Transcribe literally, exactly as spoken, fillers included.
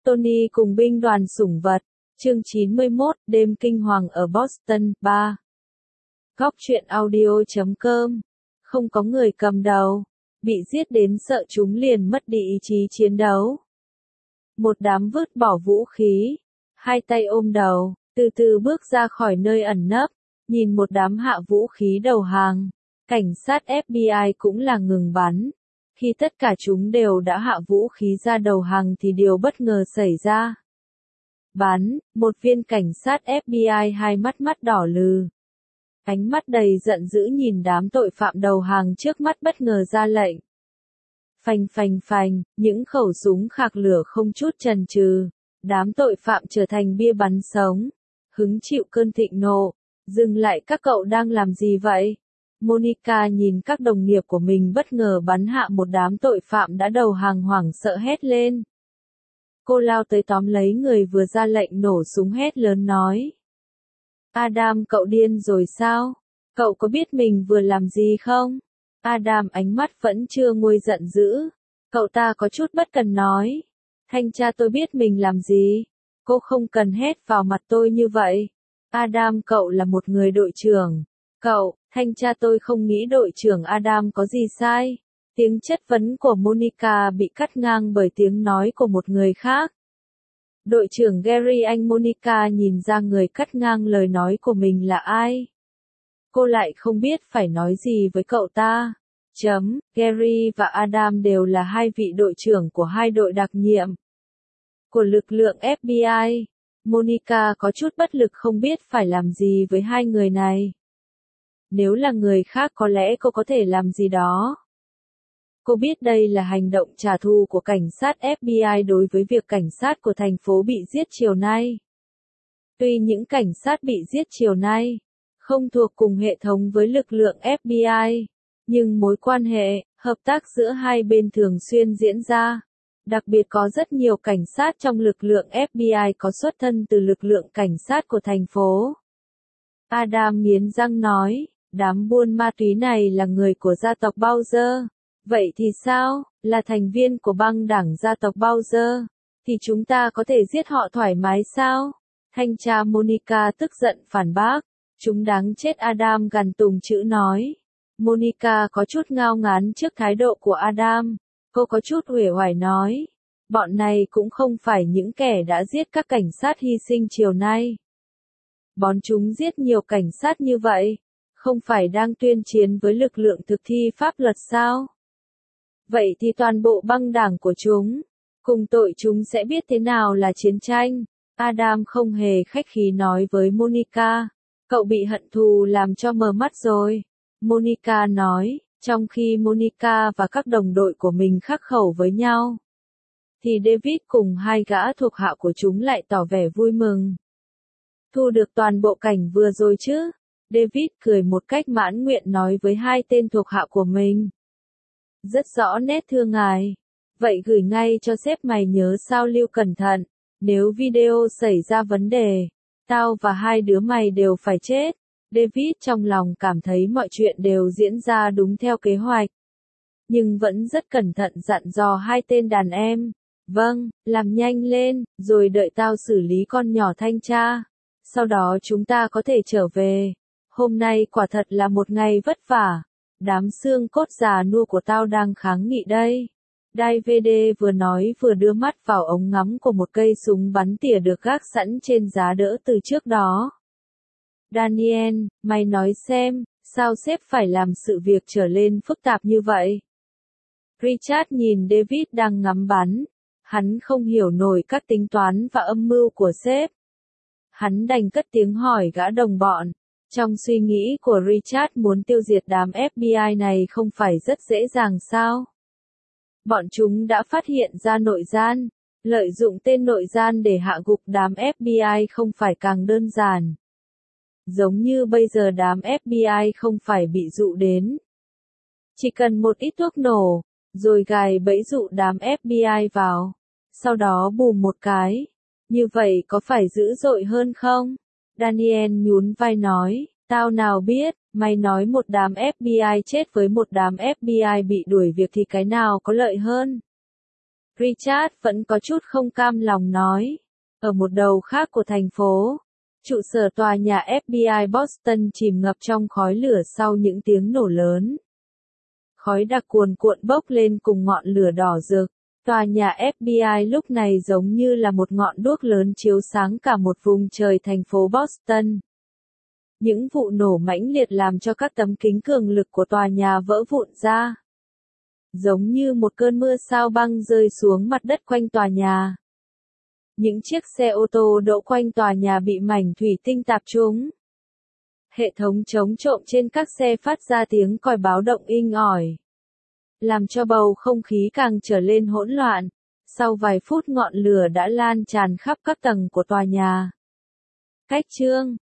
Tony cùng binh đoàn sủng vật, chương chín mươi mốt, đêm kinh hoàng ở Boston, ba. Góc truyện audio chấm com. Không có người cầm đầu, bị giết đến sợ chúng liền mất đi ý chí chiến đấu. Một đám vứt bỏ vũ khí, hai tay ôm đầu, từ từ bước ra khỏi nơi ẩn nấp, nhìn một đám hạ vũ khí đầu hàng. Cảnh sát ép bê i cũng là ngừng bắn. Khi tất cả chúng đều đã hạ vũ khí ra đầu hàng thì điều bất ngờ xảy ra. Bắn, một viên cảnh sát ép bê i hai mắt mắt đỏ lừ. Ánh mắt đầy giận dữ nhìn đám tội phạm đầu hàng trước mắt bất ngờ ra lệnh. Phanh phanh phanh, những khẩu súng khạc lửa không chút chần chừ. Đám tội phạm trở thành bia bắn sống. Hứng chịu cơn thịnh nộ. Dừng lại, các cậu đang làm gì vậy? Monica nhìn các đồng nghiệp của mình bất ngờ bắn hạ một đám tội phạm đã đầu hàng hoảng sợ hét lên. Cô lao tới tóm lấy người vừa ra lệnh nổ súng hét lớn nói. Adam, cậu điên rồi sao? Cậu có biết mình vừa làm gì không? Adam ánh mắt vẫn chưa nguôi giận dữ. Cậu ta có chút bất cần nói. Thanh tra, tôi biết mình làm gì. Cô không cần hét vào mặt tôi như vậy. Adam, cậu là một người đội trưởng. Cậu, thanh tra, tôi không nghĩ đội trưởng Adam có gì sai. Tiếng chất vấn của Monica bị cắt ngang bởi tiếng nói của một người khác. Đội trưởng Gary, anh. Monica nhìn ra người cắt ngang lời nói của mình là ai. Cô lại không biết phải nói gì với cậu ta. Chấm, Gary và Adam đều là hai vị đội trưởng của hai đội đặc nhiệm của lực lượng ép bê i. Monica có chút bất lực không biết phải làm gì với hai người này. Nếu là người khác có lẽ cô có thể làm gì đó. Cô biết đây là hành động trả thù của cảnh sát ép bê i đối với việc cảnh sát của thành phố bị giết chiều nay. Tuy những cảnh sát bị giết chiều nay không thuộc cùng hệ thống với lực lượng ép bê i, nhưng mối quan hệ, hợp tác giữa hai bên thường xuyên diễn ra. Đặc biệt có rất nhiều cảnh sát trong lực lượng ép bê i có xuất thân từ lực lượng cảnh sát của thành phố. Adam nghiến răng nói, đám buôn ma túy này là người của gia tộc Bowser. Vậy thì sao, là thành viên của băng đảng gia tộc Bowser, thì chúng ta có thể giết họ thoải mái sao? Thanh tra Monica tức giận phản bác, chúng đáng chết. Adam gằn tùng chữ nói. Monica có chút ngao ngán trước thái độ của Adam, cô có chút uể oải nói, bọn này cũng không phải những kẻ đã giết các cảnh sát hy sinh chiều nay. Bọn chúng giết nhiều cảnh sát như vậy, không phải đang tuyên chiến với lực lượng thực thi pháp luật sao? Vậy thì toàn bộ băng đảng của chúng, cùng tội chúng sẽ biết thế nào là chiến tranh. Adam không hề khách khí nói với Monica, cậu bị hận thù làm cho mờ mắt rồi. Monica nói, trong khi Monica và các đồng đội của mình khắc khẩu với nhau, thì David cùng hai gã thuộc hạ của chúng lại tỏ vẻ vui mừng. Thu được toàn bộ cảnh vừa rồi chứ? David cười một cách mãn nguyện nói với hai tên thuộc hạ của mình. Rất rõ nét thưa ngài. Vậy gửi ngay cho sếp mày nhớ sao lưu cẩn thận. Nếu video xảy ra vấn đề, tao và hai đứa mày đều phải chết. David trong lòng cảm thấy mọi chuyện đều diễn ra đúng theo kế hoạch. Nhưng vẫn rất cẩn thận dặn dò hai tên đàn em. Vâng, làm nhanh lên, rồi đợi tao xử lý con nhỏ thanh tra. Sau đó chúng ta có thể trở về. Hôm nay quả thật là một ngày vất vả. Đám xương cốt già nua của tao đang kháng nghị đây. David vừa nói vừa đưa mắt vào ống ngắm của một cây súng bắn tỉa được gác sẵn trên giá đỡ từ trước đó. Daniel, mày nói xem, sao sếp phải làm sự việc trở lên phức tạp như vậy? Richard nhìn David đang ngắm bắn. Hắn không hiểu nổi các tính toán và âm mưu của sếp. Hắn đành cất tiếng hỏi gã đồng bọn. Trong suy nghĩ của Richard, muốn tiêu diệt đám ép bê i này không phải rất dễ dàng sao? Bọn chúng đã phát hiện ra nội gian, lợi dụng tên nội gian để hạ gục đám ép bê i không phải càng đơn giản. Giống như bây giờ đám ép bê i không phải bị dụ đến. Chỉ cần một ít thuốc nổ, rồi gài bẫy dụ đám ép bê i vào, sau đó bùm một cái. Như vậy có phải dữ dội hơn không? Daniel nhún vai nói, tao nào biết, mày nói một đám ép bê i chết với một đám ép bê i bị đuổi việc thì cái nào có lợi hơn? Richard vẫn có chút không cam lòng nói. Ở một đầu khác của thành phố, trụ sở tòa nhà ép bê i Boston chìm ngập trong khói lửa sau những tiếng nổ lớn. Khói đặc cuồn cuộn bốc lên cùng ngọn lửa đỏ rực. Tòa nhà ép bê i lúc này giống như là một ngọn đuốc lớn chiếu sáng cả một vùng trời thành phố Boston. Những vụ nổ mãnh liệt làm cho các tấm kính cường lực của tòa nhà vỡ vụn ra. Giống như một cơn mưa sao băng rơi xuống mặt đất quanh tòa nhà. Những chiếc xe ô tô đỗ quanh tòa nhà bị mảnh thủy tinh tạp trúng. Hệ thống chống trộm trên các xe phát ra tiếng còi báo động inh ỏi, làm cho bầu không khí càng trở lên hỗn loạn. Sau vài phút ngọn lửa đã lan tràn khắp các tầng của tòa nhà. Cách chương